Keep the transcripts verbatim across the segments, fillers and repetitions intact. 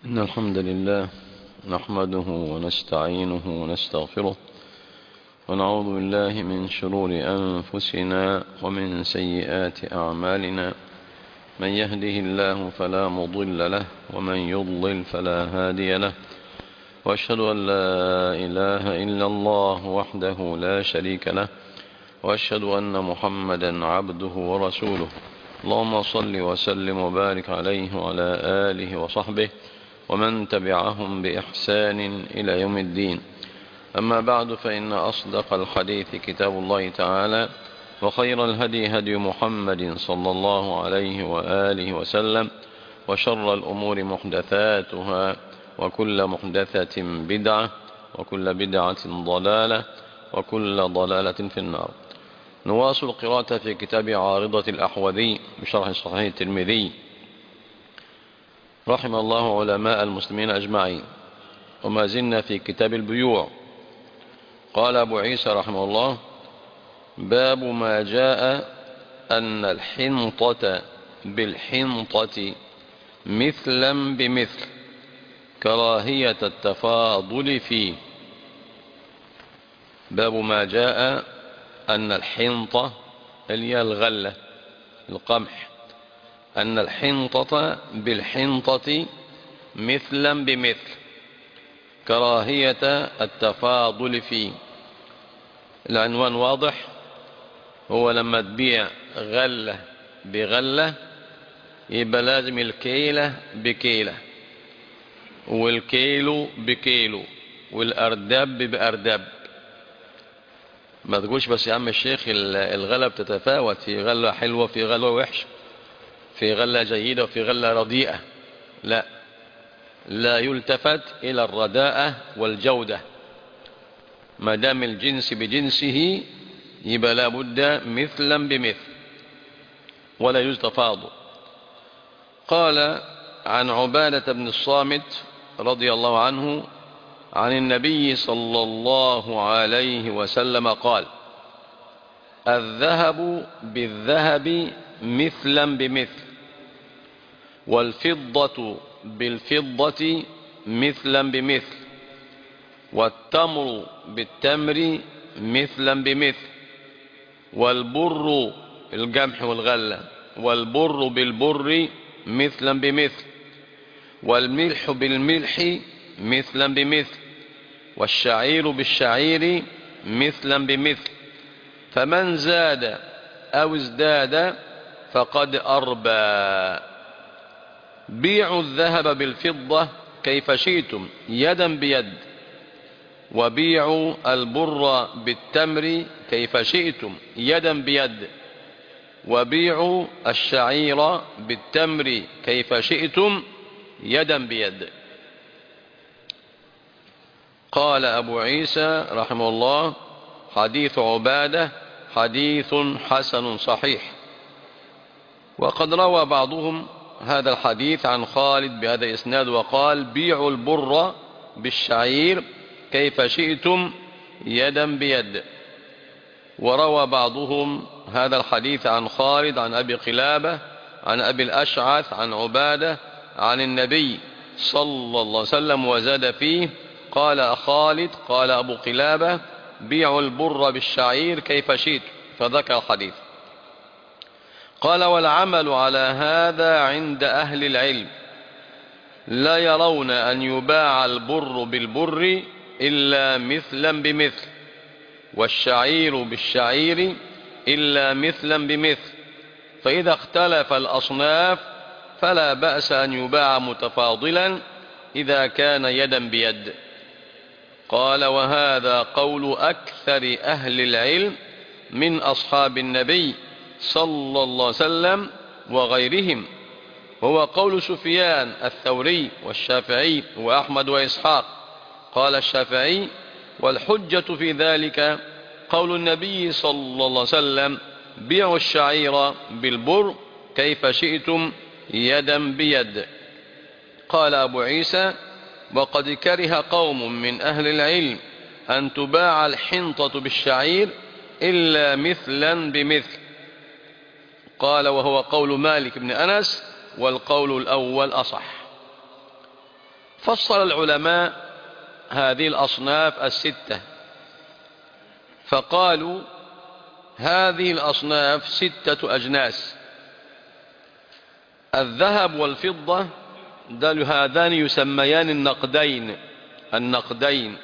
إن الحمد لله نحمده ونستعينه ونستغفره ونعوذ بالله من شرور أنفسنا ومن سيئات أعمالنا. من يهده الله فلا مضل له ومن يضلل فلا هادي له، وأشهد أن لا إله إلا الله وحده لا شريك له، وأشهد أن محمدا عبده ورسوله. اللهم صل وسلم وبارك عليه وعلى آله وصحبه ومن تبعهم بإحسان إلى يوم الدين. أما بعد، فإن أصدق الحديث كتاب الله تعالى، وخير الهدي هدي محمد صلى الله عليه وآله وسلم، وشر الأمور محدثاتها، وكل محدثة بدعة، وكل بدعة ضلالة، وكل ضلالة في النار. نواصل القراءة في كتاب عارضة الأحوذي بشرح صحيح الترمذي رحم الله علماء المسلمين أجمعين، وما زلنا في كتاب البيوع. قال أبو عيسى رحمه الله: باب ما جاء أن الحنطة بالحنطة مثلا بمثل، كراهية التفاضل فيه. باب ما جاء أن الحنطة اللي هي الغلة القمح، أن الحنطة بالحنطة مثلا بمثل، كراهية التفاضل فيه. العنوان واضح، هو لما تبيع غلة بغلة يبقى لازم الكيلة بكيلة، والكيلو بكيلو، والأردب بأردب. ما تقولش بس يا عم الشيخ الغلة بتتفاوت، في غلة حلوة في غلة وحشة، في غلة جيدة وفي غلة رديئة. لا لا يلتفت إلى الرداءة والجودة، ما دام الجنس بجنسه يبقى لا بد مثلا بمثل، ولا يجوز تفاضل. قال عن عبادة بن الصامت رضي الله عنه عن النبي صلى الله عليه وسلم قال: الذهب بالذهب مثلا بمثل، والفضة بالفضة مثلا بمثل، والتمر بالتمر مثلا بمثل، والبر القمح والغلة، والبر بالبر مثلا بمثل، والملح بالملح مثلا بمثل، والشعير بالشعير مثلا بمثل. فمن زاد أو ازداد فقد أربى. بيعوا الذهب بالفضة كيف شئتم يدا بيد، وبيعوا البر بالتمر كيف شئتم يدا بيد، وبيعوا الشعير بالتمر كيف شئتم يدا بيد. قال أبو عيسى رحمه الله: حديث عبادة حديث حسن صحيح. وقد روى بعضهم هذا الحديث عن خالد بهذا الإسناد وقال: بيعوا البر بالشعير كيف شئتم يدا بيد. وروى بعضهم هذا الحديث عن خالد عن أبي قلابة عن أبي الأشعث عن عبادة عن النبي صلى الله عليه وسلم وزاد فيه: قال خالد قال أبو قلابة: بيعوا البر بالشعير كيف شئتم، فذكر الحديث. قال: والعمل على هذا عند أهل العلم، لا يرون أن يباع البر بالبر إلا مثلا بمثل، والشعير بالشعير إلا مثلا بمثل، فإذا اختلف الأصناف فلا بأس أن يباع متفاضلا إذا كان يدا بيد. قال: وهذا قول أكثر أهل العلم من أصحاب النبي صلى الله عليه وسلم وغيرهم، وهو قول سفيان الثوري والشافعي وأحمد وإسحاق. قال الشافعي: والحجة في ذلك قول النبي صلى الله عليه وسلم: بيعوا الشعير بالبر كيف شئتم يدا بيد. قال أبو عيسى: وقد كره قوم من أهل العلم أن تباع الحنطة بالشعير إلا مثلا بمثل. قال: وهو قول مالك بن أنس، والقول الأول أصح. فصل العلماء هذه الأصناف الستة فقالوا هذه الأصناف ستة أجناس. الذهب والفضة هذان يسميان النقدين النقدين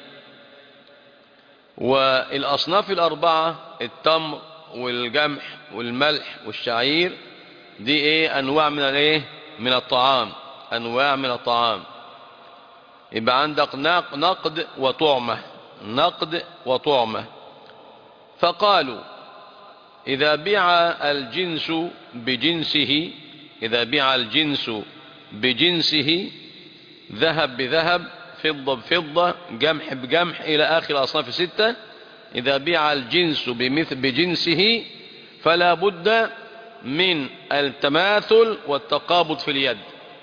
والأصناف الأربعة التمر والقمح والملح والشعير دي ايه أنواع من الايه من الطعام أنواع من الطعام. يبقى عندك نقد وطعمة نقد وطعمة. فقالوا إذا بيع الجنس بجنسه إذا بيع الجنس بجنسه ذهب بذهب فضة بفضة قمح بقمح إلى آخر الأصناف الستة، إذا بيع الجنس بمثل بجنسه فلا بد من التماثل والتقابض في اليد،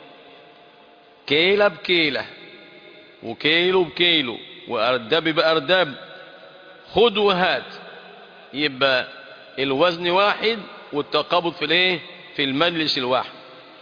كيلة بكيلة وكيلو بكيلو وأردب بأردب، خذ وهات، يبقى الوزن واحد والتقابض في الايه في المجلس الواحد.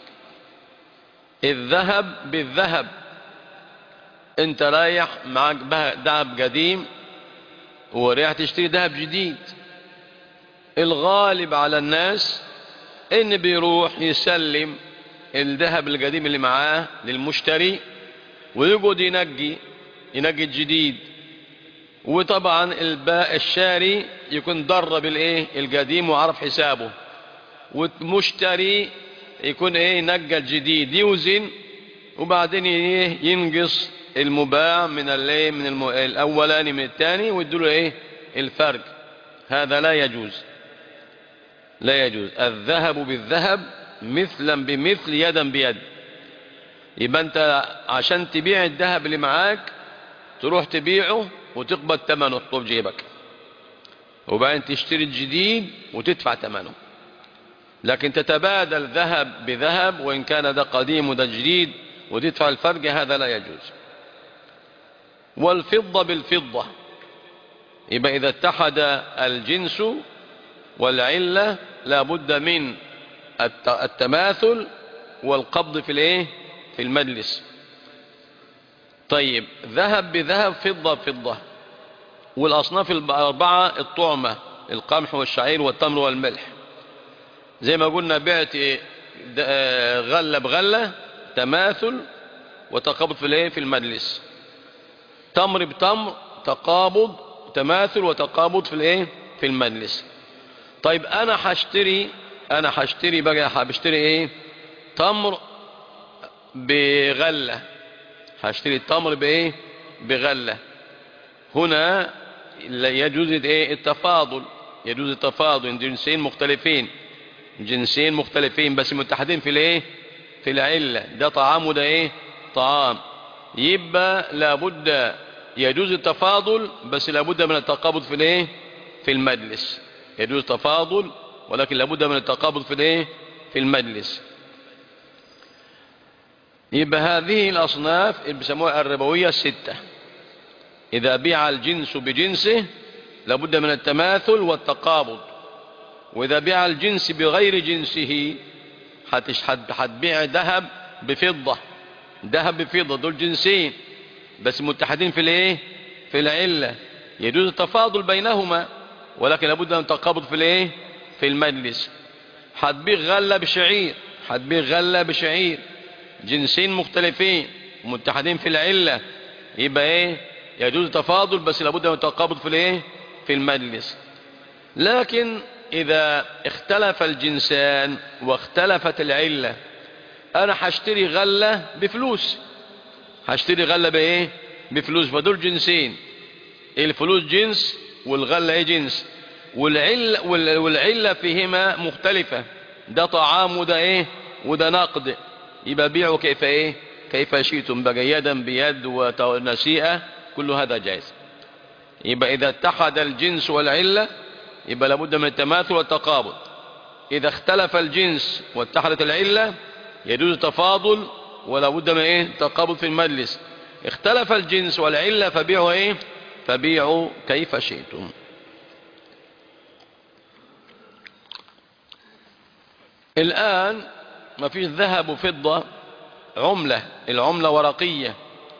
الذهب بالذهب، انت رايح معك ذهب قديم ورايح تشتري ذهب جديد، الغالب على الناس ان بيروح يسلم الذهب القديم اللي معاه للمشتري ويقعد ينقي ينقي الجديد، وطبعا الباء الشاري يكون ضرب الايه القديم وعرف حسابه، والمشتري يكون ايه نقى الجديد يوزن وبعدين ايه ينقص المباع من الايه من الم... الاولاني من الثاني ويديله ايه الفرق. هذا لا يجوز لا يجوز. الذهب بالذهب مثلا بمثل يدا بيد. يبقى انت عشان تبيع الذهب اللي معاك تروح تبيعه وتقبض ثمنه تحطه في جيبك، وبعدين تشتري الجديد وتدفع ثمنه. لكن تتبادل ذهب بذهب وإن كان ده قديم وده جديد وتدفع الفرق، هذا لا يجوز. والفضة بالفضة، يبقى إذا اتحد الجنس والعلة لا بد من التماثل والقبض في الايه في المجلس. طيب ذهب بذهب فضة بفضة. والأصناف الأربعة الطعمة القمح والشعير والتمر والملح، زي ما قلنا بعت غلة بغلة تماثل وتقابض في الايه في المجلس، تمر بتمر تقابض تماثل وتقابض في الايه في المجلس. طيب انا هشتري انا هشتري بقى هشتري ايه تمر بغلة، هشتري التمر بايه بغلة. هنا يجوز ايه التفاضل، يجوز التفاضل، جنسين مختلفين جنسين مختلفين بس متحدين في الايه في العلة، ده طعام وده ايه طعام، يبقى لابد يجوز التفاضل بس لابد من التقابض في الايه في المجلس. يجوز تفاضل ولكن لابد من التقابض في الايه في المجلس. يبقى هذه الأصناف اللي بيسموها الربوية الستة. إذا بيع الجنس بجنسه لابد من التماثل والتقابض، وإذا بيع الجنس بغير جنسه هتبيع ذهب بفضة ذهب بفضة، دول جنسين بس متحدين في الايه في العلة، يجوز التفاضل بينهما ولكن لابد من التقابض في الايه في المجلس. هتبيع غلة بشعير هتبيع غلة بشعير، جنسين مختلفين متحدين في العلة، يبقى ايه يجوز التفاضل بس لابد من التقابض في الايه في المجلس. لكن إذا اختلف الجنسان واختلفت العلة، أنا هشتري غلة بفلوس هشتري غلة بإيه بفلوس، فدول جنسين، الفلوس جنس والغلة إيه جنس، والعلة, والعلة فيهما مختلفة، ده طعام وده إيه وده نقد، يبقى بيعوا كيف إيه كيف شئتم بقى، يدا بيد ونسيئة، كل هذا جائز. يبقى إذا اتحد الجنس والعلة يبقى لابد من التماثل والتقابض. إذا اختلف الجنس واتحدت العلة يجوز التفاضل ولا بد من ايه تقابض في المجلس. اختلف الجنس والعلة فبيعوا ايه فبيعوا كيف شئتم. الآن ما فيش ذهب وفضة، عملة، العملة ورقية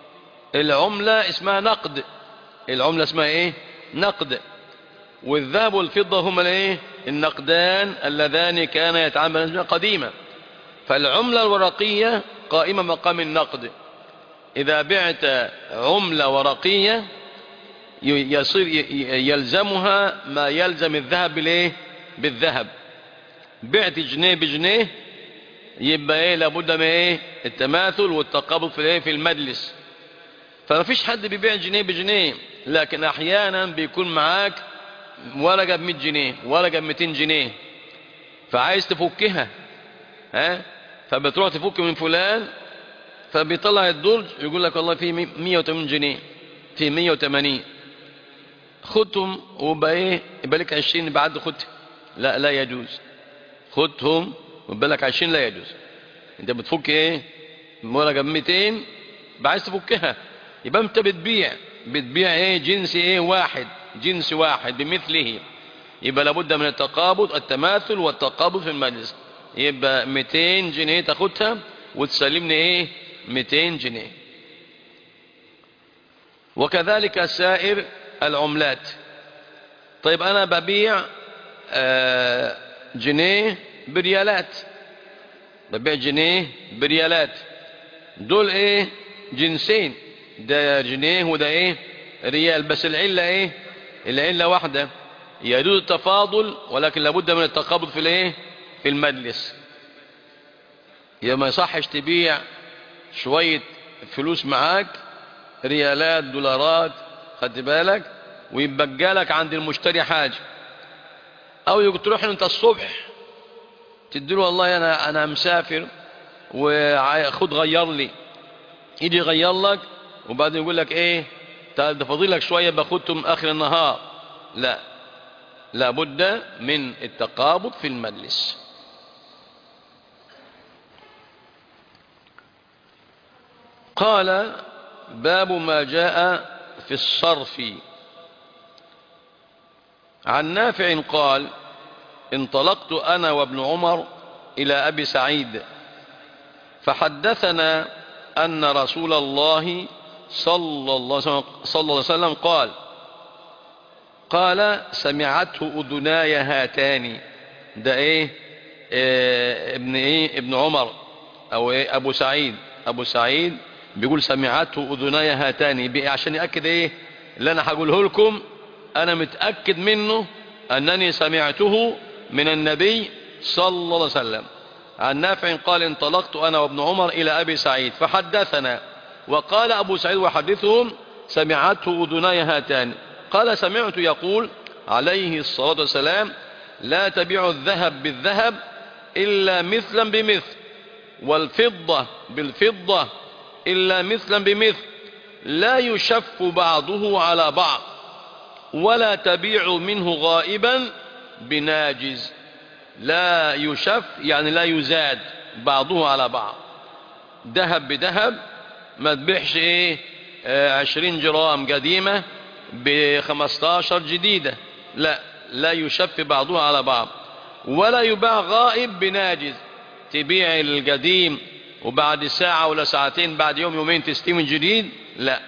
العملة اسمها نقد، العملة اسمها ايه؟ نقد. والذهب والفضة هما الايه؟ النقدان اللذان كان يتعاملان قديما. فالعملة الورقية قائمة مقام النقد. إذا بعت عملة ورقية يصير يلزمها ما يلزم الذهب بالايه؟ بالذهب. بعت جنيه بجنيه يبقى ايه؟ لابد من ايه؟ التماثل والتقابض في الايه؟ في المجلس. فما فيش حد بيبيع جنيه بجنيه، لكن احيانا بيكون معاك ورقة بمئة جنيه، ورقة بمئتين جنيه، فعايز تفكها، ها؟ فبتروح تفك من فلان، فبيطلع الدرج يقول لك والله في مئة وثمانين جنيه، في مئة وثمانين، خدهم وبقى ايه؟ يبقى لك عشرين بعد خدهم. لا لا يجوز. خدهم ويبقى لك عشرين، لا يجوز. انت بتفك ايه؟ ورقة بمئتين عايز تفكها، يبقى انت بتبيع بتبيع ايه؟ جنس ايه؟ واحد، جنس واحد بمثله. يبقى لابد من التقابض، التماثل والتقابض في المجلس. يبقى مئتين جنيه تاخدها وتسلمني ايه؟ مئتين جنيه. وكذلك سائر العملات. طيب انا ببيع آه جنيه بريالات، ببيع جنيه بريالات، دول ايه؟ جنسين، ده جنيه وده ايه؟ ريال، بس العلة ايه؟ العلة واحدة، يجوز التفاضل ولكن لابد من التقابض في الايه؟ في المجلس. يا ما يصحش تبيع شوية فلوس معاك، ريالات دولارات، خدت بالك، ويبقى لك عند المشتري حاجة، او تروح انت الصبح تديله والله انا انا مسافر وخد غير لي، يجي يغير لك وبعدين يقول لك ايه؟ ده فاضل لك شويه باخدهم اخر النهار. لا، لابد من التقابض في المجلس. قال باب ما جاء في الصرف. عن نافع قال انطلقت أنا وابن عمر إلى أبي سعيد فحدثنا أن رسول الله صلى الله عليه وسلم قال قال سمعته أذناي هاتان. ده إيه؟ إيه ابن إيه؟ ابن عمر أو إيه؟ أبو سعيد. أبو سعيد بيقول سمعته أذناي هاتان، عشان يأكد إيه اللي أنا هقوله لكم؟ أنا متأكد منه أنني سمعته من النبي صلى الله عليه وسلم. عن نافع قال انطلقت أنا وابن عمر إلى أبي سعيد فحدثنا. وقال أبو سعيد وحدثهم سمعته أذناي هاتان. قال سمعت يقول عليه الصلاة والسلام لا تبيع الذهب بالذهب إلا مثلا بمثل، والفضة بالفضة إلا مثلا بمثل، لا يشف بعضه على بعض، ولا تبيع منه غائبا بناجز. لا يشف يعني لا يزاد بعضه على بعض. ذهب بذهب، ما تبيعش ايه آه عشرين جرام قديمة بخمستاشر جديدة، لا لا يشف بعضها على بعض. ولا يباع غائب بناجز، تبيع القديم وبعد ساعة ولا ساعتين بعد يوم يومين تستلم الجديد، لا.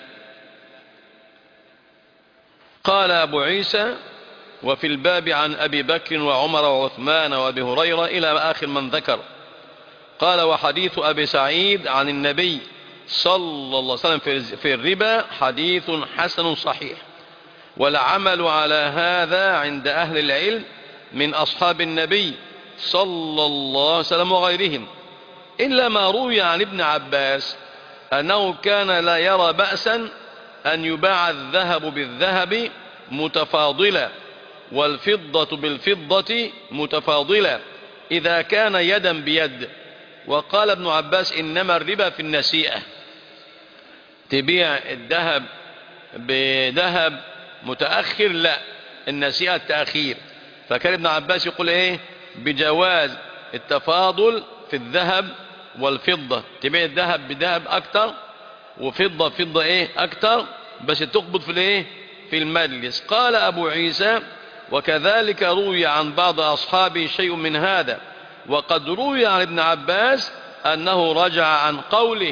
قال أبو عيسى وفي الباب عن أبي بكر وعمر وعثمان وأبي هريرة إلى آخر من ذكر. قال وحديث أبي سعيد عن النبي صلى الله عليه وسلم في الربا حديث حسن صحيح، والعمل على هذا عند أهل العلم من أصحاب النبي صلى الله عليه وسلم وغيرهم، إلا ما روي عن ابن عباس أنه كان لا يرى بأسا أن يباع الذهب بالذهب متفاضلا والفضة بالفضة متفاضلة إذا كان يدا بيد. وقال ابن عباس إنما الربا في النسيئة، تبيع الذهب بذهب متأخر، لا، النسيئة التأخير. فكان ابن عباس يقول ايه بجواز التفاضل في الذهب والفضة، تبيع الذهب بذهب أكتر وفضة فضة ايه أكتر، بس تقبض في الايه في المجلس. قال أبو عيسى وكذلك روي عن بعض أصحابه شيء من هذا، وقد روي عن ابن عباس أنه رجع عن قوله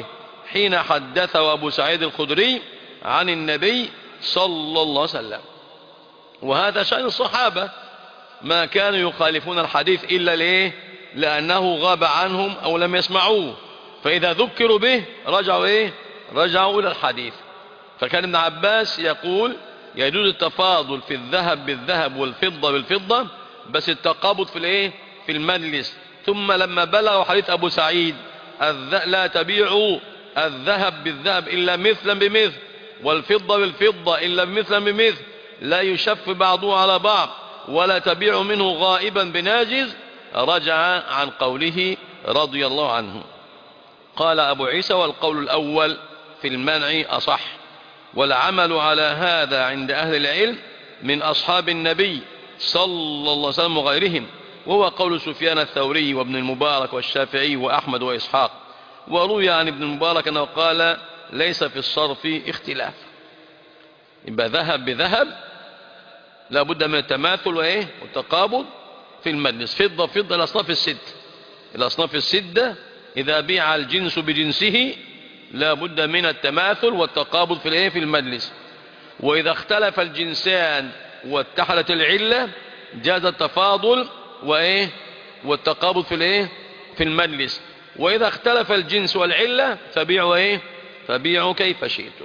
حين حدثه أبو سعيد الخدري عن النبي صلى الله عليه وسلم. وهذا شأن الصحابة، ما كانوا يخالفون الحديث إلا ليه؟ لأنه غاب عنهم أو لم يسمعوه، فإذا ذكروا به رجعوا إيه؟ رجعوا إلى الحديث. فكان ابن عباس يقول يجوز التفاضل في الذهب بالذهب والفضة بالفضة، بس التقابض في الإيه؟ في المجلس. ثم لما بلغوا حديث أبو سعيد لا تبيعوا الذهب بالذهب إلا مثلا بمثل، والفضة بالفضة إلا مثلا بمثل، لا يشف بعضه على بعض، ولا تبيع منه غائبا بناجز، رجع عن قوله رضي الله عنه. قال أبو عيسى: والقول الأول في المنع أصح، والعمل على هذا عند أهل العلم من أصحاب النبي صلى الله عليه وسلم وغيرهم، وهو قول سفيان الثوري وابن المبارك والشافعي وأحمد وإسحاق. وروي عن ابن المبارك أنه قال: ليس في الصرف اختلاف. يبقى ذهب بذهب لا بد من التماثل وإيه؟ والتقابض في المجلس. فضة فضة الأصناف الست، الأصناف الستة إذا بيع الجنس بجنسه لا بد من التماثل والتقابض في الإيه؟ في المجلس. وإذا اختلف الجنسان واتحدت العلة جاز التفاضل وإيه؟ والتقابض في الإيه؟ في المجلس. وإذا اختلف الجنس والعلة فبيعوا إيه؟ فبيعوا كيف شئتم.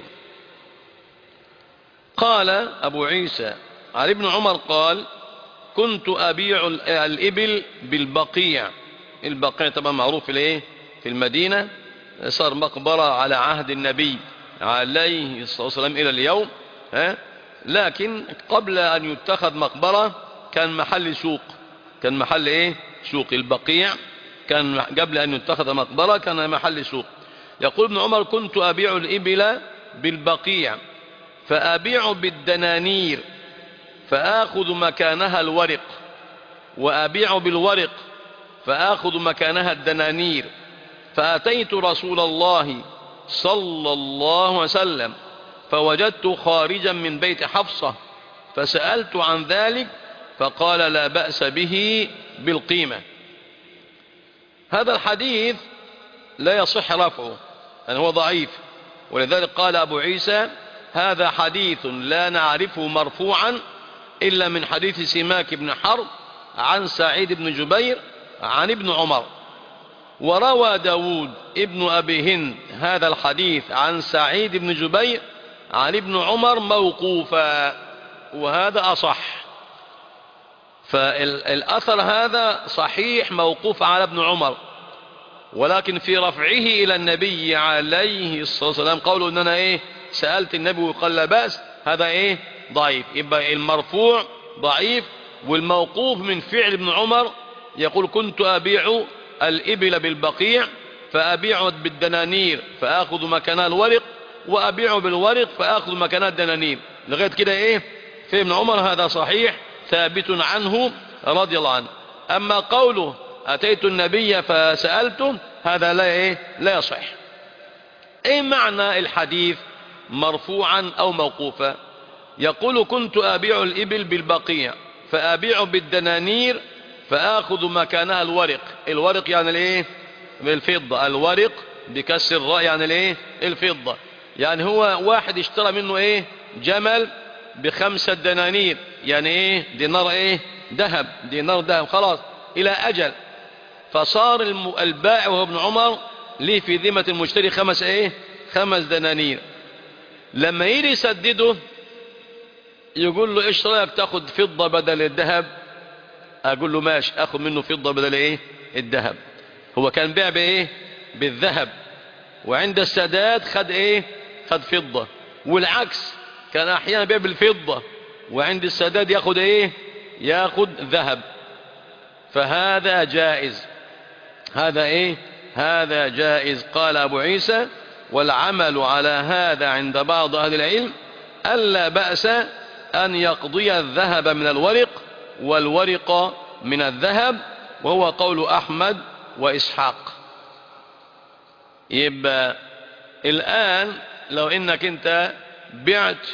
قال أبو عيسى: عن ابن عمر قال: كنت أبيع الإبل بالبقيع. البقيع طبعا معروف في الإيه؟ في المدينة، صار مقبرة على عهد النبي عليه الصلاة والسلام إلى اليوم، ها؟ لكن قبل أن يتخذ مقبرة كان محل سوق، كان محل إيه؟ سوق. البقيع كان قبل أن يتخذ مقبرة كان محل سوق. يقول ابن عمر: كنت أبيع الإبل بالبقيع فأبيع بالدنانير فآخذ مكانها الورق، وأبيع بالورق فآخذ مكانها الدنانير. فأتيت رسول الله صلى الله عليه وسلم فوجدت خارجا من بيت حفصة فسألت عن ذلك فقال: لا بأس به بالقيمة. هذا الحديث لا يصح رفعه، يعني هو ضعيف، ولذلك قال أبو عيسى: هذا حديث لا نعرفه مرفوعا إلا من حديث سماك بن حرب عن سعيد بن جبير عن ابن عمر. وروى داود ابن أبي هند هذا الحديث عن سعيد بن جبير عن ابن عمر موقوفا، وهذا أصح. فالأثر هذا صحيح موقوف على ابن عمر، ولكن في رفعه إلى النبي عليه الصلاة والسلام قوله إن أنا إيه سألت النبي وقال لا بأس، هذا إيه ضعيف. يبقى المرفوع ضعيف، والموقوف من فعل ابن عمر يقول: كنت أبيع الإبل بالبقيع فأبيع بالدنانير فأخذ مكانها الورق، وأبيع بالورق فأخذ مكانها الدنانير. لغاية كده إيه في ابن عمر هذا صحيح ثابت عنه رضي الله عنه. أما قوله أتيت النبي فسألته هذا لا إيه لا يصح. إيه معنى الحديث مرفوعا أو موقوفا؟ يقول: كنت أبيع الإبل بالبقيع فأبيع بالدنانير فآخذ مكانها الورق. الورق يعني الايه بالفضة، الورق بكسر الراء يعني الايه الفضة. يعني هو واحد اشترى منه ايه جمل بخمسة دنانير، يعني ايه دينار ايه ذهب، دينار ذهب، خلاص الى اجل. فصار البائع وهو ابن عمر ليه في ذمة المشتري خمس ايه خمس دنانير. لما يجي يسدده يقول له: ايش رايك تاخذ فضة بدل الذهب؟ اقول له: ماشي، اخذ منه فضة بدل ايه الذهب. هو كان بيع بايه بالذهب، وعند السداد خد ايه خد فضة، والعكس كان احيانا بيع بالفضة وعند السداد ياخد ايه ياخد ذهب. فهذا جائز، هذا ايه هذا جائز. قال ابو عيسى: والعمل على هذا عند بعض اهل العلم ألا بأس أن يقضي الذهب من الورق والورق من الذهب، وهو قول أحمد وإسحاق. يبقى الآن لو إنك أنت بعت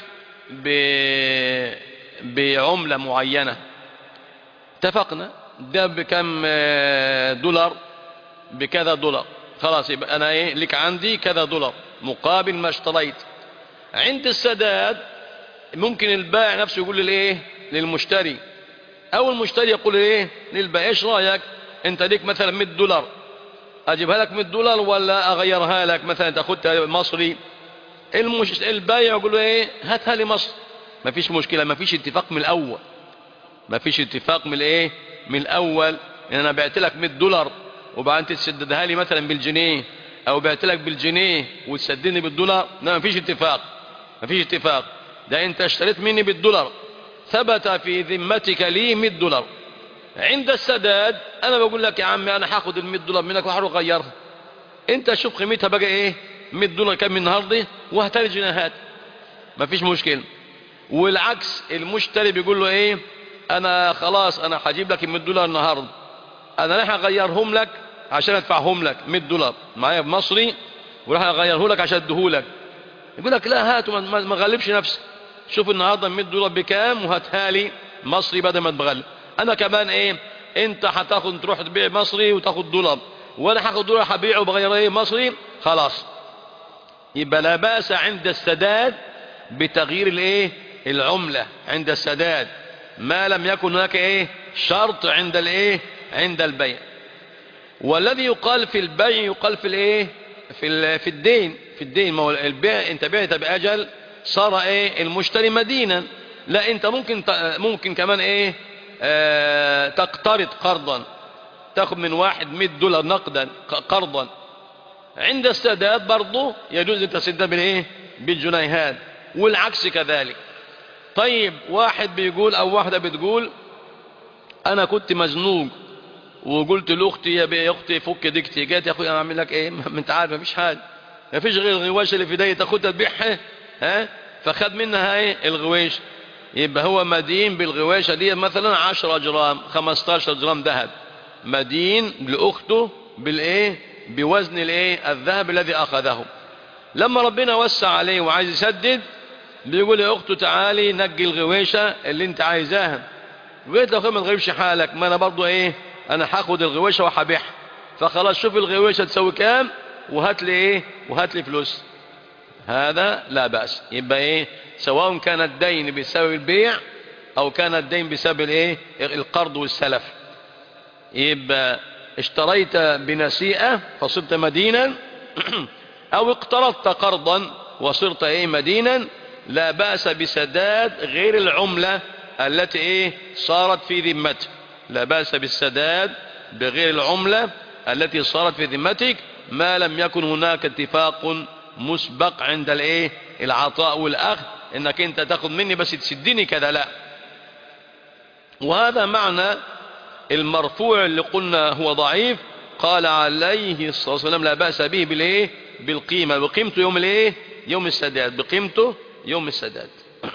بعملة معينة، اتفقنا ده بكم دولار، بكذا دولار، خلاص يبقى أنا إيه لك عندي كذا دولار مقابل ما اشتريت. عند السداد ممكن البائع نفسه يقول للإيه للمشتري، أو المشتري يقول إيه للبائع إيش رأيك أنت ليك مثلا مئة دولار، أجيبها لك مئة دولار ولا أغيرها لك مثلا تاخدها مصري؟ المش... البائع يقول له إيه هاتها لي مصر. ما فيش مشكلة، ما فيش اتفاق من الأول، ما فيش اتفاق من الإيه من الأول إن أنا بعت لك مئة دولار وبعدين تسددها لي مثلا بالجنيه، أو بعت لك بالجنيه وتسددني بالدولار. لا ما فيش اتفاق، ما فيش اتفاق. ده أنت اشتريت مني بالدولار، ثبت في ذمتك لي مئة دولار. عند السداد أنا بقول لك يا عمي أنا هاخد ال مئة دولار منك وهروح أغيرها، أنت شوف قيمتها بقى إيه مئة دولار كام من النهارده وهاتها لي جنيهات، ما فيش مشكلة. والعكس المشتري بيقول له إيه أنا خلاص أنا هجيب لك مئة دولار النهارده، أنا راح أغيرهم لك عشان أدفعهم لك مئة دولار معايا بمصري وراح أغيره لك عشان أديه لك. يقول لك لا هاتوا ما غلبش نفسك، شوف النهارده مئة دولار بكام وهاتها لي مصري بدل ما تبغلب. أنا كمان إيه أنت هتاخد تروح تبيع مصري وتاخد دولار وأنا هاخد دولار هبيعه وبغيره إيه مصري، خلاص. يبقى لا بأس عند السداد بتغيير الإيه العملة عند السداد ما لم يكن هناك إيه شرط عند الإيه عند البيع. والذي يقال في البيع يقال في الإيه في في الدين في الدين. ما هو البيع أنت بعت بأجل صار إيه المشتري مدينا، لا أنت ممكن ممكن كمان إيه آه تقترض قرضا، تاخذ من واحد مئة دولار نقدا قرضا. عند السداد برضه يجوز التسديد بالايه بالجنيهات والعكس كذلك. طيب واحد بيقول او واحده بتقول انا كنت مزنوق وقلت لاختي يا اختي فك ديكتي، جات يا اخويا انا اعمل لك ايه ما انت عارف مفيش حاجه، مفيش غير الغواشه اللي في ايدي تاخدها تبيعها ها، فخد منها ايه الغويش. يبقى هو مدين بالغواشه دي مثلا عشرة جرام خمستاشر جرام ذهب، مدين لاخته بالايه بوزن الايه الذهب الذي اخذه. لما ربنا وسع عليه وعايز يسدد بيقول يا اخته تعالي نقي الغويشه اللي انت عايزاها. قلت له ما تغيبش حالك، ما انا برضو ايه انا هاخد الغويشه وهبيعها، فخلاص شوف الغويشه تسوي كام وهات لي ايه وهات لي فلوس. هذا لا باس. يبقى ايه سواء كان الدين بسبب البيع او كان الدين بسبب الايه القرض والسلف. يبقى اشتريت بنسيئة فصرت مدينا او اقترضت قرضا وصرت ايه مدينا، لا بأس بسداد غير العملة التي ايه صارت في ذمتك، لا بأس بالسداد بغير العملة التي صارت في ذمتك ما لم يكن هناك اتفاق مسبق عند الايه العطاء والاخذ انك انت تاخذ مني بس تسدني كذا، لا. وهذا معنى المرفوع اللي قلنا هو ضعيف. قال عليه الصلاة والسلام لا بأس به بالايه بالقيمة، بقيمته يوم الايه يوم السداد، بقيمته يوم السداد.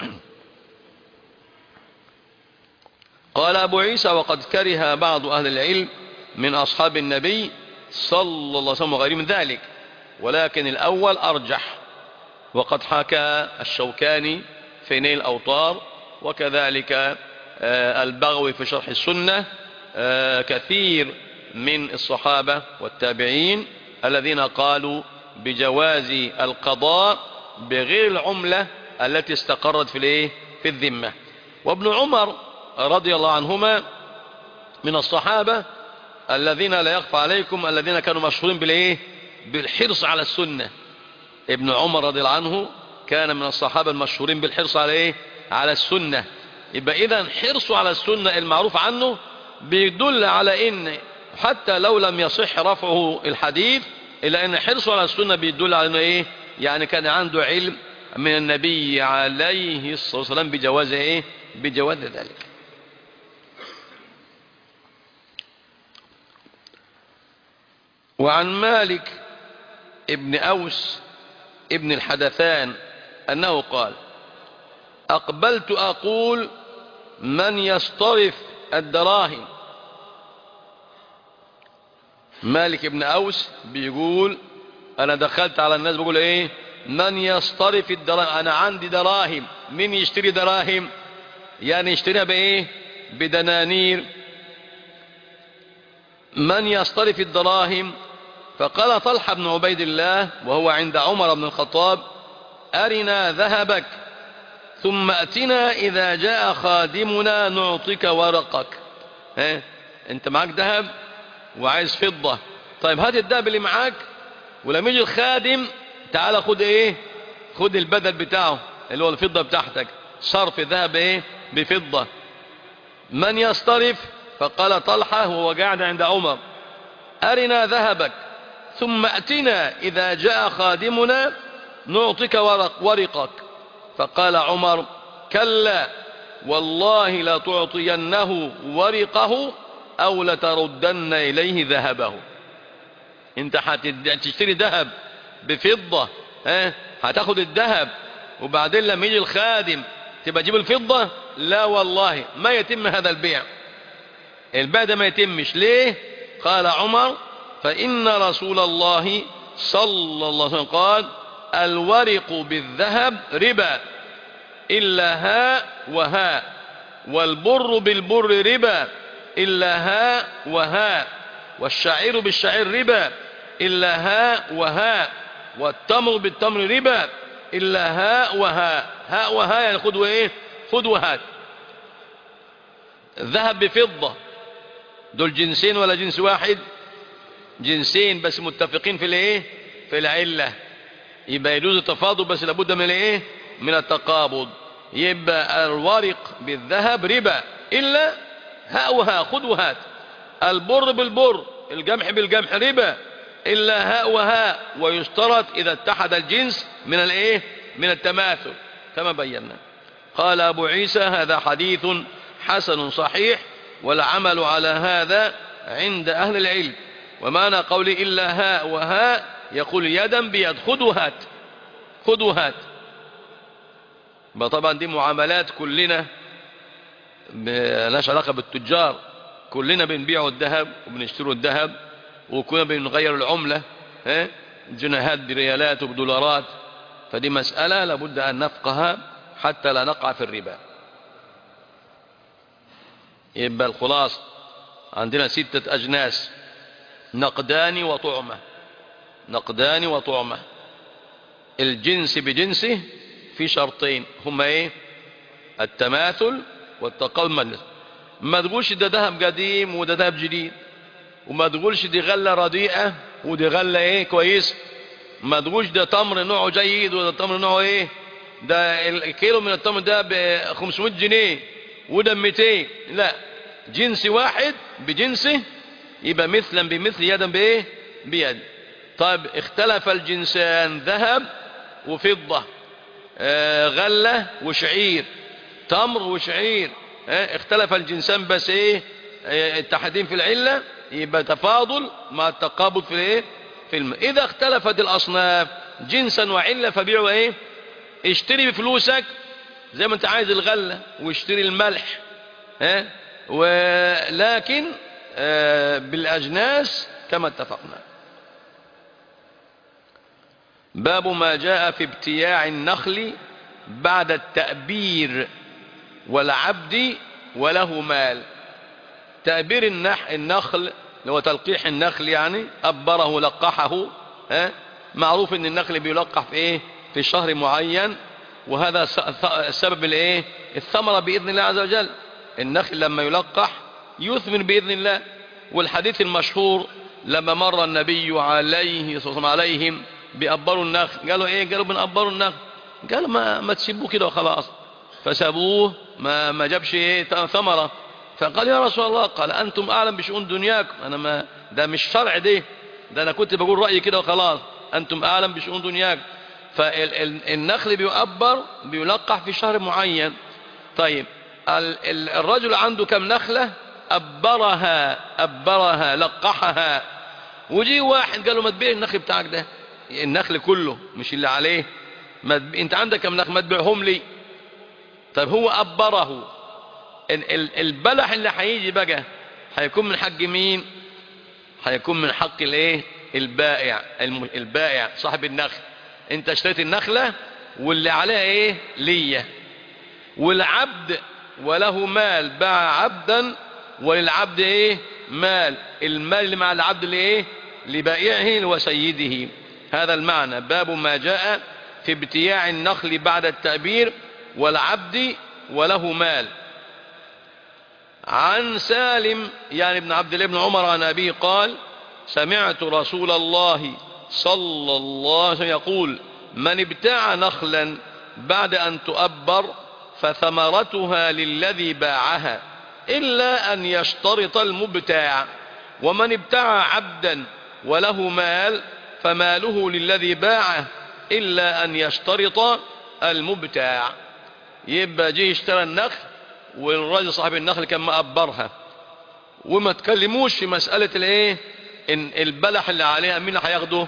قال أبو عيسى وقد كره بعض أهل العلم من أصحاب النبي صلى الله عليه وسلم وغيرهم من ذلك، ولكن الأول أرجح. وقد حكى الشوكاني في نيل الأوطار وكذلك البغوي في شرح السنة كثير من الصحابة والتابعين الذين قالوا بجواز القضاء بغير العملة التي استقرت في الايه في الذمة. وابن عمر رضي الله عنهما من الصحابة الذين لا يخفى عليكم الذين كانوا مشهورين بالايه بالحرص على السنة. ابن عمر رضي الله عنه كان من الصحابة المشهورين بالحرص على ايه على السنة. يبقى اذا حرصه على السنة المعروف عنه بيدل على ان حتى لو لم يصح رفعه الحديث الا ان حرصه على السنة بيدل على انه ايه يعني كان عنده علم من النبي عليه الصلاة والسلام بجواز ايه بجواز ذلك. وعن مالك ابن أوس ابن الحدثان أنه قال أقبلت أقول من يصطرف الدراهم. مالك ابن أوس بيقول أنا دخلت على الناس بقول إيه من يصطرف الدراهم، أنا عندي دراهم، من يشتري دراهم يعني يشتريها بإيه بدنانير. من يصطرف الدراهم فقال طلحة بن عبيد الله وهو عند عمر بن الخطاب: أرنا ذهبك ثم أتنا إذا جاء خادمنا نعطيك ورقك. ها انت معاك ذهب وعايز فضة، طيب هات الذهب اللي معاك، ولما يجي الخادم تعال خد ايه، خد البدل بتاعه اللي هو الفضة بتاعتك، صرف ذهب ايه بفضة. من يصطرف؟ فقال طلحة وهو قاعد عند عمر: أرنا ذهبك ثم أتنا إذا جاء خادمنا نعطيك ورق ورقك. فقال عمر: كلا والله لتعطينه ورقه أو لتردن إليه ذهبه. انت هتشتري ذهب بفضة، ها هتاخد الذهب وبعدين لما يجي الخادم تبقى تجيب الفضة؟ لا والله ما يتم هذا البيع، البيع ده ما يتمش. ليه؟ قال عمر: فإن رسول الله صلى الله عليه وسلم قال: الورق بالذهب ربا إلا هاء وهاء، والبر بالبر ربا إلا هاء وهاء، والشعير بالشعير ربا إلا هاء وهاء، والتمر بالتمر ربا إلا هاء وهاء. هاء وهاء يعني خذ وإيه، خذ وهات. ذهب بفضة دول جنسين ولا جنس واحد؟ جنسين بس متفقين في الايه، في العلة، يبقى يجوز التفاضل بس لابد من الايه، من التقابض. يبقى الورق بالذهب ربا إلا هاء وهاء، خذ وهات. البر بالبر، الجمح بالجمح ربا إلا هاء وهاء، ويشترط إذا اتحد الجنس من الايه، من التماثل كما بينا. قال أبو عيسى: هذا حديث حسن صحيح، والعمل على هذا عند أهل العلم. ومعنى قولي إلا هاء وهاء يقول يدا بيد، خذ وهات، خذ وهات. طبعا دي معاملات كلنا مالهاش علاقة بالتجار، كلنا بنبيعوا الذهب وبنشتروا الذهب، وكلنا بنغير العملة، ها جنيهات بريالات وبدولارات. فدي مسألة لابد أن نفقها حتى لا نقع في الربا. يبقى الخلاص عندنا ستة أجناس: نقدان وطعمة، نقدان وطعمة. الجنس بجنسه في شرطين هما ايه، التماثل والتقابل. ما تقولش ده ذهب قديم وده ذهب جديد، وما تقولش دي غلة رديئة ودي غلة ايه كويس، ما تقولش ده تمر نوعه جيد وده تمر نوعه ايه، ده الكيلو من التمر ده ب خمسمائة جنيه وده مئتين. لا، جنس واحد بجنسه يبقى مثلا بمثل، يدا بايه، بيد. طيب اختلف الجنسان، ذهب وفضة، آه غلة وشعير، تمر وشعير، آه اختلف الجنسان بس ايه، آه التحديد في العلة، يبقى تفاضل مع التقابض في ايه، في الم... اذا اختلفت الاصناف جنسا وعلة فبيعوا ايه، اشتري بفلوسك زي ما انت عايز الغلة، واشتري الملح، ها آه ولكن آه بالاجناس كما اتفقنا. باب ما جاء في ابتياع النخل بعد التأبير والعبد وله مال. تأبير النخل اللي هو تلقيح النخل، يعني أبره لقحه، ها معروف ان النخل بيلقح في ايه، في شهر معين، وهذا سبب الايه، الثمرة بإذن الله عز وجل. النخل لما يلقح يثمر بإذن الله. والحديث المشهور لما مر النبي عليه الصلاة والسلام عليهم بيأبروا النخل، قالوا ايه، قالوا بنأبروا النخل، قالوا ما, ما تسيبوه كده وخلاص، فسابوه ما, ما جابش ايه ثمرة. فقال يا رسول الله، قال أنتم أعلم بشؤون دنياكم، أنا ما ده مش شرع، ده ده أنا كنت بقول رأيي كده وخلاص، أنتم أعلم بشؤون دنياكم. فالنخل بيؤبر بيلقح في شهر معين. طيب الرجل عنده كم نخلة، أبرها أبرها لقحها، وجي واحد قال له ما تبيع النخل بتاعك ده، النخل كله مش اللي عليه، ما تبيع. انت عندك كم نخل، ما تبيعهم لي. طيب هو أبره، البلح اللي هيجي بقى هيكون من حق مين، هيكون من حق الايه، البائع، البائع صاحب النخل. انت اشتريت النخلة واللي عليها ايه، ليا. والعبد وله مال، باع عبدا وللعبد ايه، مال، المال اللي مع العبد اللي ايه، لبائعه وسيده. هذا المعنى. باب ما جاء في ابتياع النخل بعد التأبير والعبد وله مال. عن سالم يعني ابن عبد الله بن عمر عن أبيه قال سمعت رسول الله صلى الله عليه وسلم يقول من ابتاع نخلا بعد أن تؤبر فثمرتها للذي باعها إلا أن يشترط المبتاع، ومن ابتاع عبدا وله مال فماله للذي باعه إلا أن يشترط المبتاع. يبقى جه اشترى النخل والراجل صاحب النخل كان مأبرها، وما تكلموش في مسألة الايه ان البلح اللي عليها مين هياخده،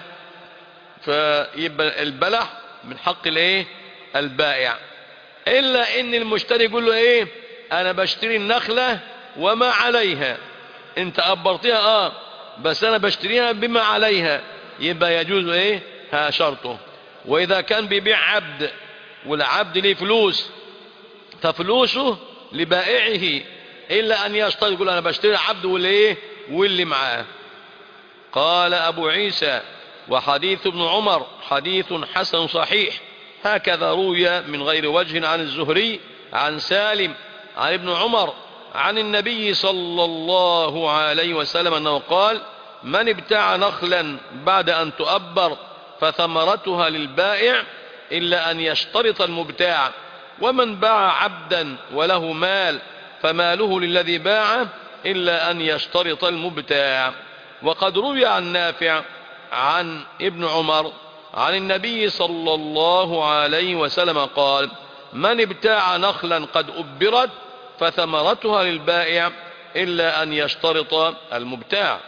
فيبقى البلح من حق الايه البائع، الا ان المشتري يقول له ايه انا بشتري النخلة وما عليها، انت أبرتها اه بس انا بشتريها بما عليها، يبقى يجوز ايه ها شرطه. واذا كان بيبيع عبد والعبد ليه فلوس ففلوسه لبائعه إلا أن يشترط يقول أنا بشتري عبد واللي إيه واللي معاه. قال أبو عيسى وحديث ابن عمر حديث حسن صحيح، هكذا روي من غير وجه عن الزهري عن سالم عن ابن عمر عن النبي صلى الله عليه وسلم أنه قال من ابتاع نخلا بعد أن تؤبر فثمرتها للبائع إلا أن يشترط المبتاع، ومن باع عبدا وله مال فماله للذي باعه إلا أن يشترط المبتاع. وقد روي عن نافع عن ابن عمر عن النبي صلى الله عليه وسلم قال من ابتاع نخلا قد أبرت فثمرتها للبائع إلا أن يشترط المبتاع.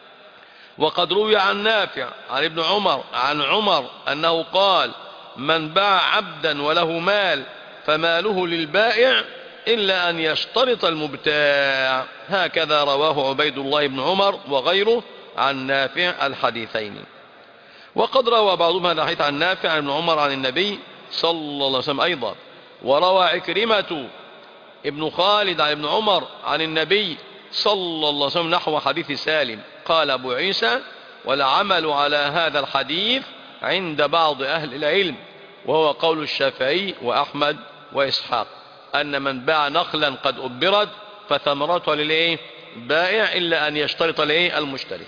وقد روي عن نافع عن ابن عمر عن عمر أنه قال من باع عبدا وله مال فماله للبائع إلا أن يشترط المبتاع. هكذا رواه عبيد الله بن عمر وغيره عن نافع الحديثين. وقد روى بعضهم هذا الحديث عن نافع عن ابن عمر عن النبي صلى الله عليه وسلم أيضا. وروى عكرمة ابن خالد عن ابن عمر عن النبي صلى الله عليه وسلم نحو حديث سالم. قال أبو عيسى والعمل على هذا الحديث عند بعض أهل العلم، وهو قول الشافعي وأحمد وإسحاق، أن من باع نخلا قد أبرت فثمرتها للإيه بائع إلا أن يشترط الإيه المشتري.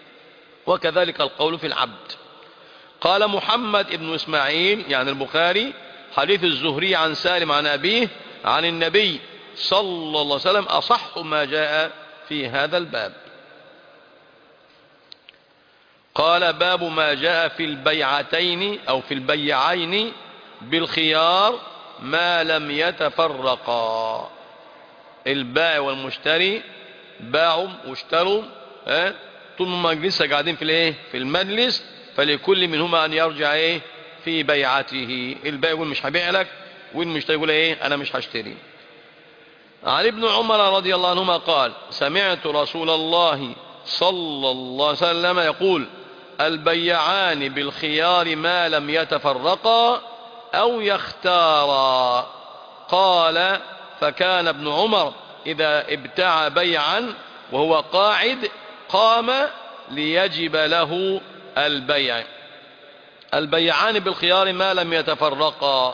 وكذلك القول في العبد. قال محمد ابن إسماعيل يعني البخاري حديث الزهري عن سالم عن أبيه عن النبي صلى الله عليه وسلم أصح ما جاء في هذا الباب. قال باب ما جاء في البيعتين أو في البيعين بالخيار ما لم يتفرقا. البائع والمشتري باعوا واشتروا اه طول ما لسه قاعدين في الايه في المجلس، فلكل منهما ان يرجع ايه في بيعته. البائع يقول مش هبيع لك، والمشتري يقول ايه انا مش هشتري. عن ابن عمر رضي الله عنهما قال سمعت رسول الله صلى الله عليه وسلم يقول البيعان بالخيار ما لم يتفرقا أو يختارا. قال فكان ابن عمر إذا ابتاع بيعا وهو قاعد قام ليجب له البيع. البيعان بالخيار ما لم يتفرقا،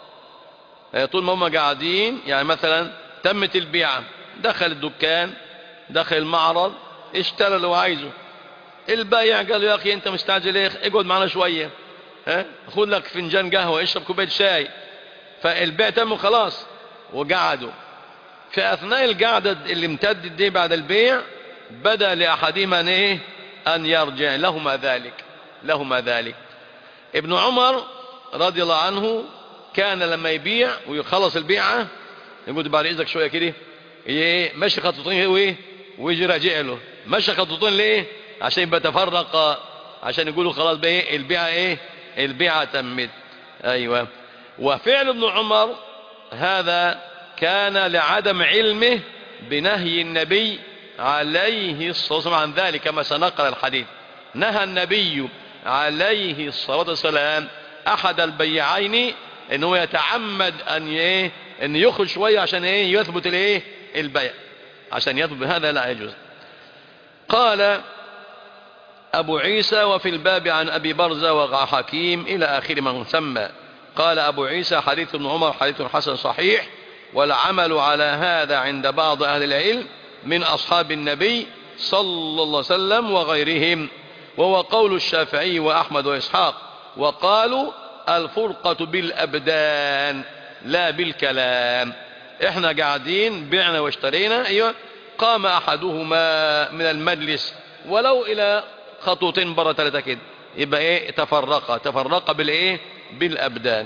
طول ما هم قاعدين، يعني مثلا تمت البيعة، دخل الدكان دخل المعرض اشترى اللي هو عايزه، البايع قال له يا أخي أنت مستعجل ايه اقعد معنا شوية، ها خد لك فنجان قهوة اشرب كوباية شاي. فالبيع تم خلاص وقعدوا. في أثناء القعدة اللي امتدت دي بعد البيع بدأ لأحدهما ايه أن يرجع، لهما ذلك لهما ذلك. ابن عمر رضي الله عنه كان لما يبيع ويخلص البيعة يقول بعد إذنك شوية كده ماشي خطوتين وايه ويجي راجع له، ماشي خطوتين ليه عشان يبقى تفرق، عشان يقولوا خلاص بقى ايه البيعة ايه البيعة تمت. ايوه. وفعل ابن عمر هذا كان لعدم علمه بنهي النبي عليه الصلاة والسلام عن ذلك، كما سنقرأ الحديث. نهى النبي عليه الصلاة والسلام أحد البيعين أنه يتعمد أن ايه أن يخرج شوية عشان ايه يثبت الايه البيع، عشان يثبت هذا لا يجوز. قال أبو عيسى وفي الباب عن أبي برزة وحكيم إلى آخر من سمى. قال أبو عيسى حديث ابن عمر حديث حسن صحيح، والعمل على هذا عند بعض أهل العلم من أصحاب النبي صلى الله عليه وسلم وغيرهم، وهو قول الشافعي وأحمد وإسحاق، وقالوا الفرقة بالأبدان لا بالكلام. احنا قاعدين بعنا واشترينا، ايوه، قام أحدهما من المجلس ولو إلى خطوتين برا ثلاثة كده، يبقى ايه؟ تفرق تفرق بالايه؟ بالأبدان.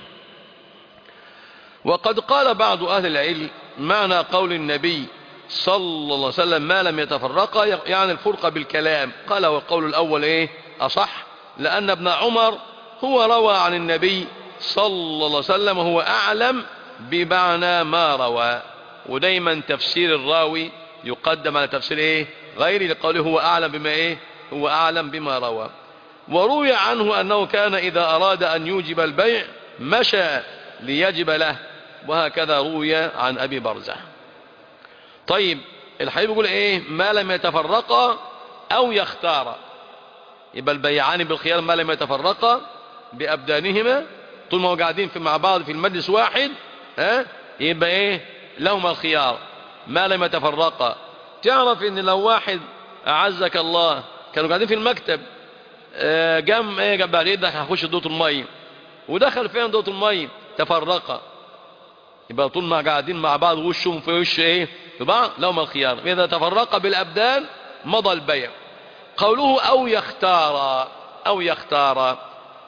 وقد قال بعض أهل العلم معنى قول النبي صلى الله عليه وسلم ما لم يتفرقا يعني الفرقة بالكلام. قال والقول الأول ايه؟ أصح، لأن ابن عمر هو روى عن النبي صلى الله عليه وسلم وهو أعلم بمعنى ما روى، ودايما تفسير الراوي يقدم على تفسير ايه؟ غيره، لقوله هو أعلم بما ايه؟ هو أعلم بما روى. وروي عنه أنه كان إذا أراد أن يوجب البيع مشى ليجب له، وهكذا روي عن أبي برزة. طيب الحديث يقول ايه؟ ما لم يتفرقا أو يختارا، يبقى البيعان بالخيار ما لم يتفرقا بأبدانهما، طول ما هو قاعدين في مع بعض في المجلس واحد، ها، يبقى ايه؟ لهما الخيار ما لم يتفرقا. تعرف ان لو واحد أعزك الله كانوا قاعدين في المكتب، جم ايه جنب بعد ايدك هخش دوت الميه، ودخل فين دوت الميه؟ تفرقا، يبقى طول ما قاعدين مع بعض وشهم في وش ايه؟ في بعض، لهما الخيار. اذا تفرق بالابدان مضى البيع. قوله او يختار، او يختار،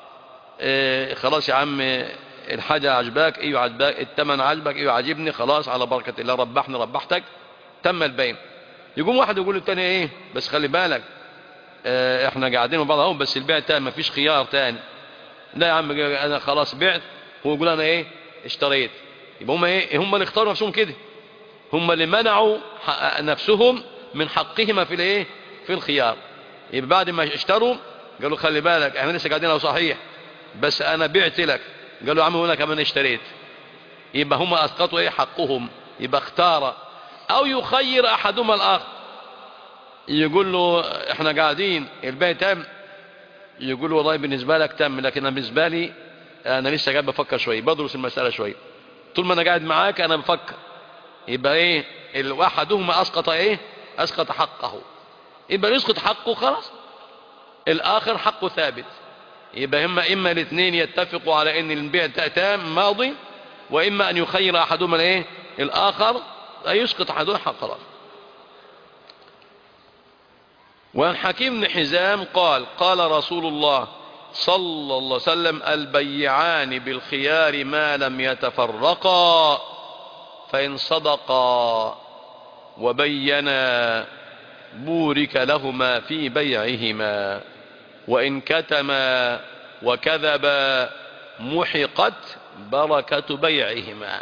إيه خلاص يا عم الحاجه عجباك، ايوه عجباك، الثمن عجبك، ايوه عجبني، خلاص على بركه الله، ربحني ربحتك، تم البيع. يقوم واحد يقول للتاني ايه؟ بس خلي بالك اه احنا قاعدين مع بعض اهو، بس البيع تاني مفيش خيار تاني. لا يا عم انا خلاص بعت، هو يقول انا ايه؟ اشتريت. يبقى هم ايه؟ هم اللي اختاروا نفسهم كده، هم اللي منعوا نفسهم من حقهما في الايه؟ في الخيار. يبقى بعد ما اشتروا قالوا خلي بالك احنا لسه قاعدين اهو صحيح، بس انا بعت لك. قالوا يا عم هنا كمان اشتريت. يبقى هم اسقطوا ايه؟ حقهم. يبقى اختار. او يخير احدهما الاخر، يقول له احنا قاعدين البيع تم، يقول له والله بالنسبه لك تم، لكن انا بالنسبه لي انا لسه قاعد بفكر شويه، بدرس المساله شويه، طول ما انا قاعد معاك انا بفكر. يبقى ايه؟ احدهما اسقط ايه؟ اسقط حقه. يبقى يسقط حقه خلاص، الاخر حقه ثابت. يبقى اما اما الاثنين يتفقوا على ان البيع تام ماضي، واما ان يخير احدهما الايه؟ الاخر، يسقط احدهما حق الاخر. وعن حكيم بن حزام قال قال رسول الله صلى الله عليه وسلم البيعان بالخيار ما لم يتفرقا، فإن صدقا وبينا بورك لهما في بيعهما، وإن كتما وكذبا محقت بركة بيعهما.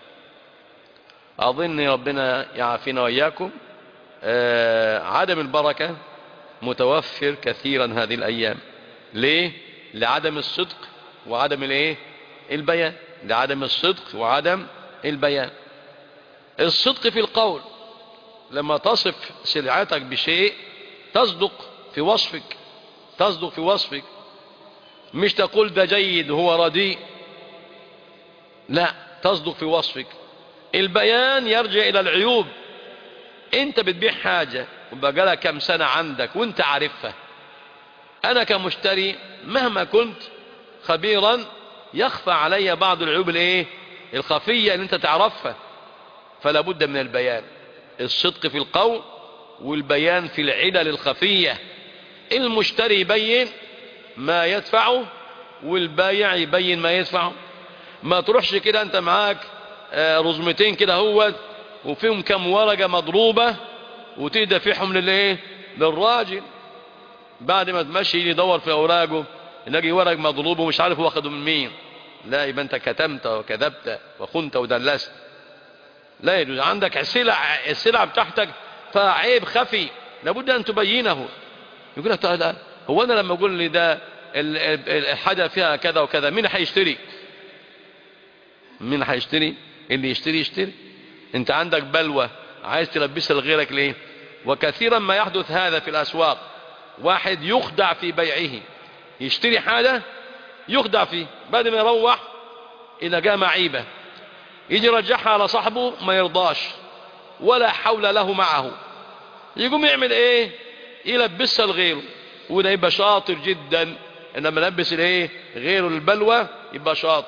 أظن ربنا يعافينا وإياكم. آه عدم البركة متوفر كثيرا هذه الأيام. ليه؟ لعدم الصدق وعدم الايه؟ البيان. لعدم الصدق وعدم البيان. الصدق في القول، لما تصف سلعتك بشيء تصدق في وصفك، تصدق في وصفك، مش تقول ده جيد هو رديء، لا، تصدق في وصفك. البيان يرجع إلى العيوب. انت بتبيع حاجة وبقالها كم سنة عندك وانت عارفها، انا كمشتري مهما كنت خبيرا يخفى علي بعض العيوب الايه؟ الخفية اللي انت تعرفها، فلا بد من البيان. الصدق في القول والبيان في العلل الخفية. المشتري يبين ما يدفعه والبايع يبين ما يدفعه. ما تروحش كده انت معاك رزمتين كده هو وفيهم كم ورقة مضروبة وتيجي فيهم للايه؟ للراجل، بعد ما تمشي يدور في اوراقه يلاقي ورق مضروب ومش عارف واخده من مين. لا، يبقى انت كتمت وكذبت وخنت ودلست. لا يجوز. عندك السلع السلع بتاعتك فعيب خفي لابد ان تبينه. يقول لك هو انا لما اقول لي ده الحاجه فيها كذا وكذا مين هيشتري؟ مين هيشتري؟ اللي يشتري يشتري. انت عندك بلوى عايز تلبسها لغيرك ليه؟ وكثيرا ما يحدث هذا في الاسواق. واحد يخدع في بيعه، يشتري حاجة يخدع فيه، بعد ما يروح إذا جاء معيبة يجي يرجعها على صاحبه ما يرضاش ولا حول له معه، يقوم يعمل ايه؟ يلبسها لغيره، وده يبقى شاطر جدا. انما لبس الايه غيره البلوى يبقى شاطر.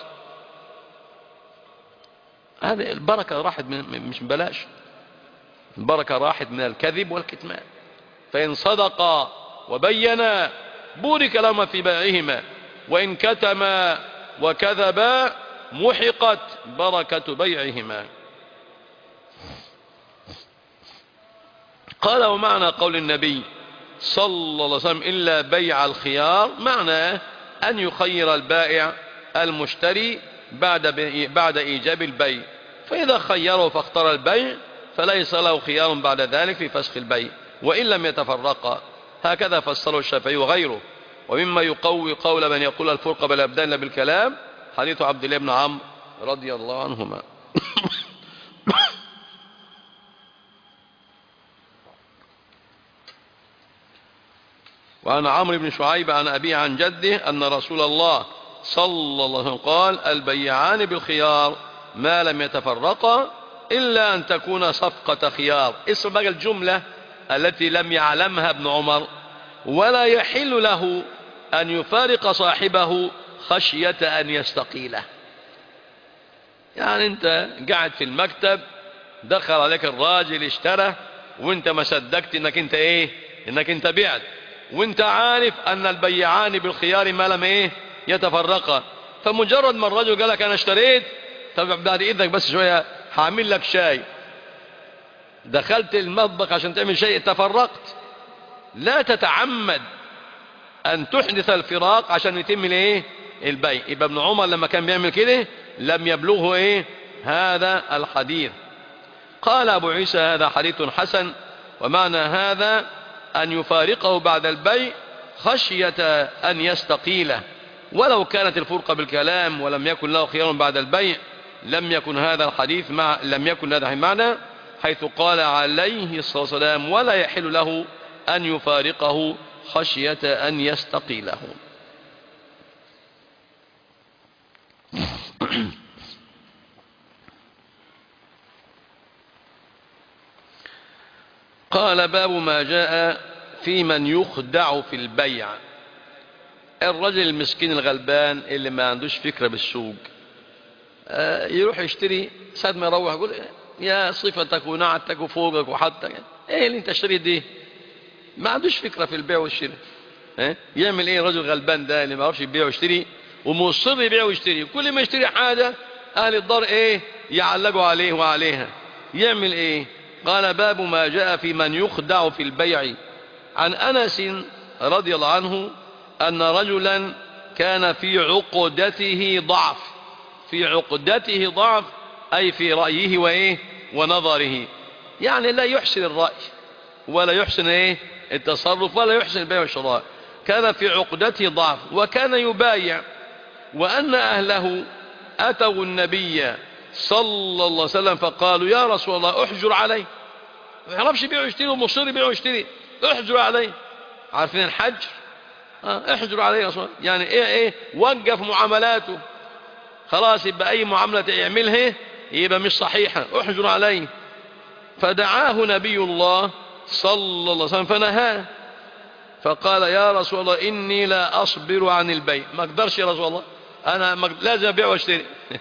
هذه البركة راحت من مش بلاش، البركة راحت من الكذب والكتمان. فإن صدقا وبينا بورك لهما في بيعهما، وإن كتما وكذبا محقت بركة بيعهما. قال ومعنى قول النبي صلى الله عليه وسلم إلا بيع الخيار، معنى أن يخير البائع المشتري بعد بعد إيجاب البيع، فإذا خيره فاختار البيع فليس له خيار بعد ذلك في فسخ البيع وإن لم يتفرقا. هكذا فسره الشافعي وغيره. ومما يقوي قول من يقول الفرق بالأبدان لا بالكلام حديث عبد الله بن عمرو رضي الله عنهما. وعن عمرو بن شعيب عن أبيه عن جده أن رسول الله صلى الله عليه وسلم قال البيعان بالخيار ما لم يتفرقا إلا أن تكون صفقة خيار. اسم بقى الجملة التي لم يعلمها ابن عمر: ولا يحل له أن يفارق صاحبه خشية أن يستقيله. يعني أنت قاعد في المكتب، دخل عليك الراجل اشترى، وانت ما صدقت انك انت ايه انك انت بعت، وانت عارف ان البيعان بالخيار ما لم ايه يتفرقا. فمجرد ما الرجل قال لك انا اشتريت، طب بعد اذنك بس شويه هعمل لك شاي، دخلت المطبخ عشان تعمل شيء تفرقت، لا تتعمد ان تحدث الفراق عشان يتم الايه البيع. يبقى ابن عمر لما كان بيعمل كده لم يبلغه ايه هذا الحديث. قال ابو عيسى هذا حديث حسن، ومعنى هذا أن يفارقه بعد البيع خشية أن يستقيله. ولو كانت الفرقة بالكلام ولم يكن له خيار بعد البيع لم يكن هذا الحديث مع لم يكن هذا معنى، حيث قال عليه الصلاة والسلام ولا يحل له أن يفارقه خشية أن يستقيله. قال باب ما جاء في من يخدع في البيع. الرجل المسكين الغلبان اللي ما عندوش فكرة بالسوق يروح يشتري، ساعة ما يروح يقول يا صفتك ونعتك وفوقك وحطك، ايه اللي انت اشتري دي؟ ما عندوش فكرة في البيع والشراء. يعمل ايه الرجل الغلبان ده اللي ما يعرفش يبيع ويشتري ومصر يبيع ويشتري؟ كل ما يشتري حاجة اهل الدار ايه يعلقوا عليه وعليها. يعمل ايه؟ قال باب ما جاء في من يخدع في البيع. عن أنس رضي الله عنه أن رجلا كان في عقدته ضعف. في عقدته ضعف أي في رأيه وإيه ونظره، يعني لا يحسن الرأي ولا يحسن إيه التصرف ولا يحسن البيع والشراء. كان في عقدته ضعف وكان يبايع، وأن أهله أتوا النبي صلى الله عليه وسلم فقالوا يا رسول الله احجر عليه، ما يعرفش يبيع ويشتري ومصر يبيع ويشتري، احجر عليه. عارفين الحجر؟ اه احجر عليه يا رسول الله، يعني ايه ايه وقف معاملاته، خلاص يبقى اي معاملة يعملها يبقى مش صحيحة، احجر عليه. فدعاه نبي الله صلى الله عليه وسلم فنهاه، فقال يا رسول الله اني لا اصبر عن البيع، ما اقدرش يا رسول الله، انا لازم ابيع واشتري.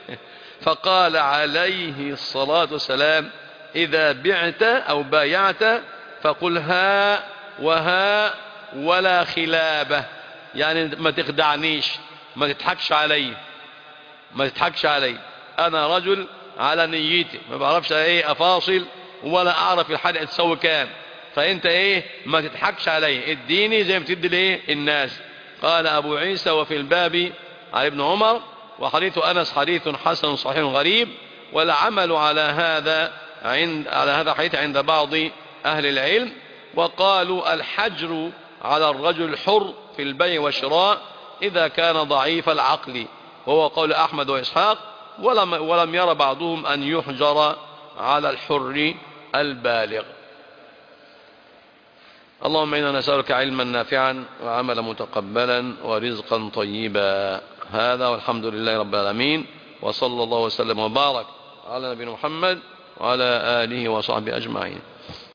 فقال عليه الصلاة والسلام إذا بعت أو بايعت فقل ها وها ولا خلابة، يعني ما تخدعنيش، ما تضحكش علي، ما تضحكش علي، أنا رجل على نيتي، ما بعرفش ايه أفاصل ولا أعرف الحلقة تسوي كام، فأنت ايه ما تضحكش علي، اديني زي ما تدي ليه الناس. قال أبو عيسى وفي الباب عن ابن عمر، وحديث أنس حديث حسن صحيح غريب، والعمل على هذا عند على هذا الحديث عند بعض أهل العلم، وقالوا الحجر على الرجل الحر في البيع والشراء إذا كان ضعيف العقل، وهو قول أحمد وإسحاق، ولم, ولم يرى بعضهم أن يحجر على الحر البالغ. اللهم إنا نسألك علما نافعا وعملا متقبلا ورزقا طيبا. هذا والحمد لله رب العالمين، وصلى الله وسلم وبارك على نبينا محمد وعلى آله وصحبه أجمعين.